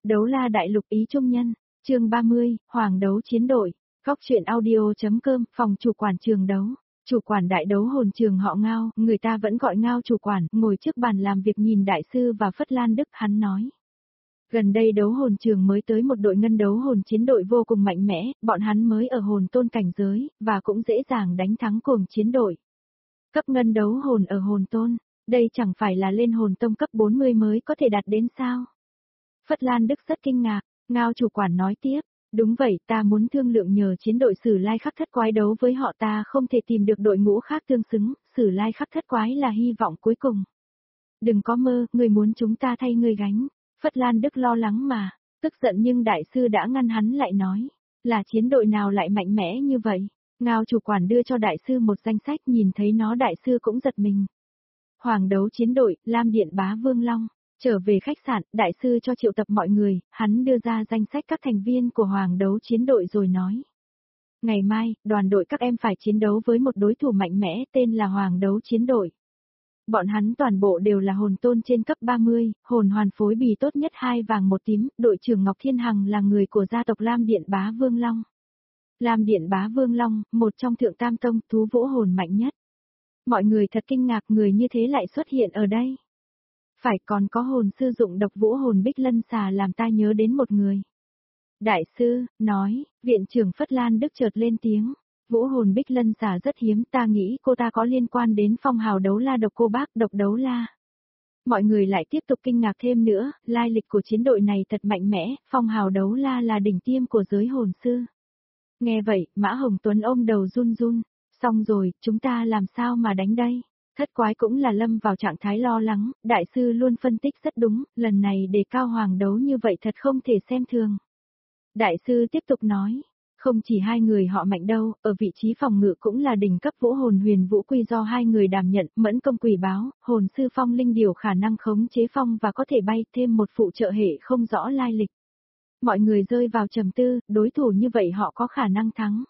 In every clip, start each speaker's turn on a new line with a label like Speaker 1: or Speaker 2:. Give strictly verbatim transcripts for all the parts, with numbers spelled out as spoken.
Speaker 1: Đấu la đại lục ý trung nhân, chương ba mươi, Hoàng đấu chiến đội, góc truyện audio.com, phòng chủ quản trường đấu. Chủ quản đại đấu hồn trường họ Ngao, người ta vẫn gọi Ngao chủ quản, ngồi trước bàn làm việc nhìn đại sư và Phất Lan Đức, hắn nói. Gần đây đấu hồn trường mới tới một đội ngân đấu hồn chiến đội vô cùng mạnh mẽ, bọn hắn mới ở hồn tôn cảnh giới, và cũng dễ dàng đánh thắng cuồng chiến đội. Cấp ngân đấu hồn ở hồn tôn, đây chẳng phải là lên hồn tông cấp bốn mươi mới có thể đạt đến sao? Phất Lan Đức rất kinh ngạc, Ngao chủ quản nói tiếp, đúng vậy, ta muốn thương lượng nhờ chiến đội Sử Lai Khắc Thất Quái đấu với họ, ta không thể tìm được đội ngũ khác tương xứng, Sử Lai Khắc Thất Quái là hy vọng cuối cùng. Đừng có mơ, người muốn chúng ta thay người gánh. Phất Lan Đức lo lắng mà, tức giận nhưng đại sư đã ngăn hắn lại nói, là chiến đội nào lại mạnh mẽ như vậy? Ngao chủ quản đưa cho đại sư một danh sách, nhìn thấy nó đại sư cũng giật mình. Hoàng đấu chiến đội, Lam Điện Bá Vương Long. Trở về khách sạn, đại sư cho triệu tập mọi người, hắn đưa ra danh sách các thành viên của Hoàng đấu chiến đội rồi nói. Ngày mai, đoàn đội các em phải chiến đấu với một đối thủ mạnh mẽ tên là Hoàng đấu chiến đội. Bọn hắn toàn bộ đều là hồn tôn trên cấp ba mươi, hồn hoàn phối bì tốt nhất hai vàng một tím, đội trưởng Ngọc Thiên Hằng là người của gia tộc Lam Điện Bá Vương Long. Lam Điện Bá Vương Long, một trong thượng tam tông, thú vũ hồn mạnh nhất. Mọi người thật kinh ngạc, người như thế lại xuất hiện ở đây. Phải, còn có hồn sư dụng độc vũ hồn Bích Lân Xà làm ta nhớ đến một người. Đại sư, nói, viện trưởng Phất Lan Đức chợt lên tiếng. Vũ hồn Bích Lân Xà rất hiếm, ta nghĩ cô ta có liên quan đến phong hào đấu la độc cô bác, độc đấu la. Mọi người lại tiếp tục kinh ngạc thêm nữa, lai lịch của chiến đội này thật mạnh mẽ, phong hào đấu la là đỉnh tiêm của giới hồn sư. Nghe vậy, Mã Hồng Tuấn ôm đầu run run, xong rồi, chúng ta làm sao mà đánh đây? Thất quái cũng là lâm vào trạng thái lo lắng, đại sư luôn phân tích rất đúng, lần này đề cao hoàng đấu như vậy thật không thể xem thường. Đại sư tiếp tục nói. Không chỉ hai người họ mạnh đâu, ở vị trí phòng ngự cũng là đỉnh cấp vũ hồn huyền vũ quy do hai người đảm nhận, mẫn công quỷ báo, hồn sư phong linh điều khả năng khống chế phong và có thể bay, thêm một phụ trợ hệ không rõ lai lịch. Mọi người rơi vào trầm tư, đối thủ như vậy họ có khả năng thắng.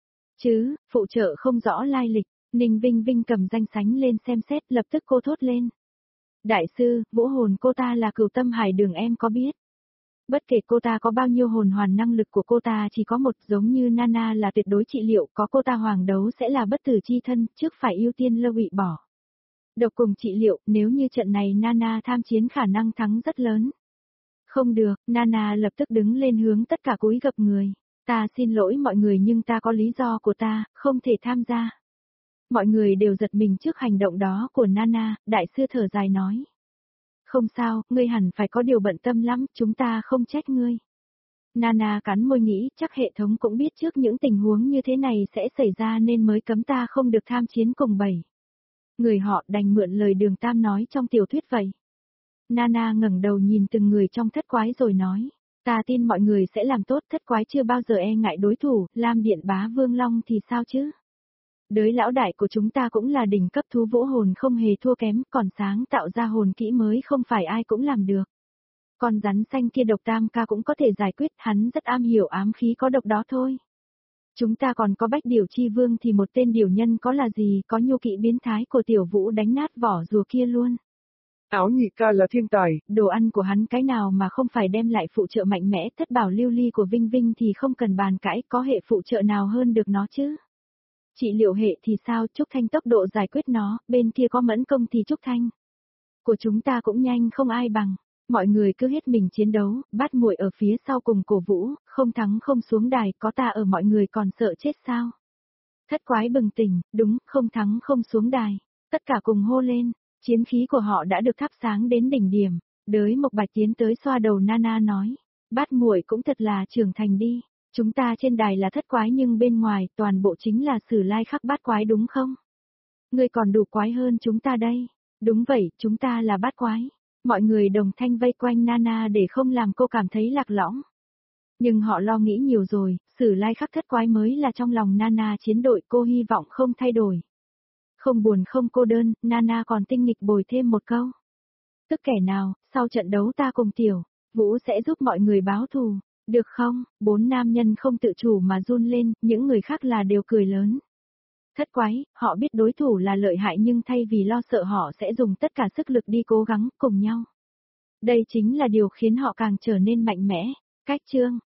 Speaker 1: Chứ, phụ trợ không rõ lai lịch, Ninh Vinh Vinh cầm danh sánh lên xem xét, lập tức cô thốt lên. Đại sư, vũ hồn cô ta là Cửu Tâm Hải Đường, em có biết? Bất kể cô ta có bao nhiêu hồn hoàn, năng lực của cô ta chỉ có một, giống như Nana là tuyệt đối trị liệu, có cô ta hoàng đấu sẽ là bất tử chi thân, trước phải ưu tiên lơ bị bỏ. Độc cùng trị liệu, nếu như trận này Nana tham chiến khả năng thắng rất lớn. Không được, Nana lập tức đứng lên hướng tất cả cúi gập người. Ta xin lỗi mọi người nhưng ta có lý do của ta, không thể tham gia. Mọi người đều giật mình trước hành động đó của Nana, đại sư thở dài nói. Không sao, ngươi hẳn phải có điều bận tâm lắm, chúng ta không trách ngươi. Nana cắn môi nghĩ, chắc hệ thống cũng biết trước những tình huống như thế này sẽ xảy ra nên mới cấm ta không được tham chiến cùng bảy. Người họ đành mượn lời Đường Tam nói trong tiểu thuyết vậy. Nana ngẩng đầu nhìn từng người trong thất quái rồi nói, ta tin mọi người sẽ làm tốt, thất quái chưa bao giờ e ngại đối thủ, Lam Điện Bá Vương Long thì sao chứ? Đới lão đại của chúng ta cũng là đỉnh cấp thú vũ hồn không hề thua kém, còn sáng tạo ra hồn kỹ mới không phải ai cũng làm được. Con rắn xanh kia độc tam ca cũng có thể giải quyết, hắn rất am hiểu ám khí có độc đó thôi. Chúng ta còn có Bách Điểu Chi Vương thì một tên điểu nhân có là gì, có nhu kỵ biến thái của tiểu vũ đánh nát vỏ rùa kia luôn.
Speaker 2: Áo nhị ca là thiên tài,
Speaker 1: đồ ăn của hắn cái nào mà không phải đem lại phụ trợ mạnh mẽ, thất bảo lưu ly của Vinh Vinh thì không cần bàn cãi, có hệ phụ trợ nào hơn được nó chứ. Trị liệu hệ thì sao, Trúc Thanh tốc độ giải quyết nó, bên kia có mẫn công thì Trúc Thanh. Của chúng ta cũng nhanh không ai bằng, mọi người cứ hết mình chiến đấu, Bát Muội ở phía sau cùng cổ vũ, không thắng không xuống đài, có ta ở mọi người còn sợ chết sao. Thất quái bừng tỉnh, đúng, không thắng không xuống đài, tất cả cùng hô lên, chiến khí của họ đã được thắp sáng đến đỉnh điểm, Đới Mộc Bạch tiến tới xoa đầu Nana nói, Bát Muội cũng thật là trưởng thành đi. Chúng ta trên đài là thất quái nhưng bên ngoài toàn bộ chính là Sử Lai Khắc bát quái đúng không? Ngươi còn đủ quái hơn chúng ta đây. Đúng vậy, chúng ta là bát quái. Mọi người đồng thanh vây quanh Nana để không làm cô cảm thấy lạc lõng. Nhưng họ lo nghĩ nhiều rồi, Sử Lai Khắc thất quái mới là trong lòng Nana chiến đội, cô hy vọng không thay đổi. Không buồn không cô đơn, Nana còn tinh nghịch bồi thêm một câu. Tức kẻ nào, sau trận đấu ta cùng tiểu Vũ sẽ giúp mọi người báo thù. Được không? Bốn nam nhân không tự chủ mà run lên, những người khác là đều cười lớn. Thất quái, họ biết đối thủ là lợi hại nhưng thay vì lo sợ họ sẽ dùng tất cả sức lực đi cố gắng cùng nhau. Đây chính là điều khiến họ càng trở nên mạnh mẽ. Cách chương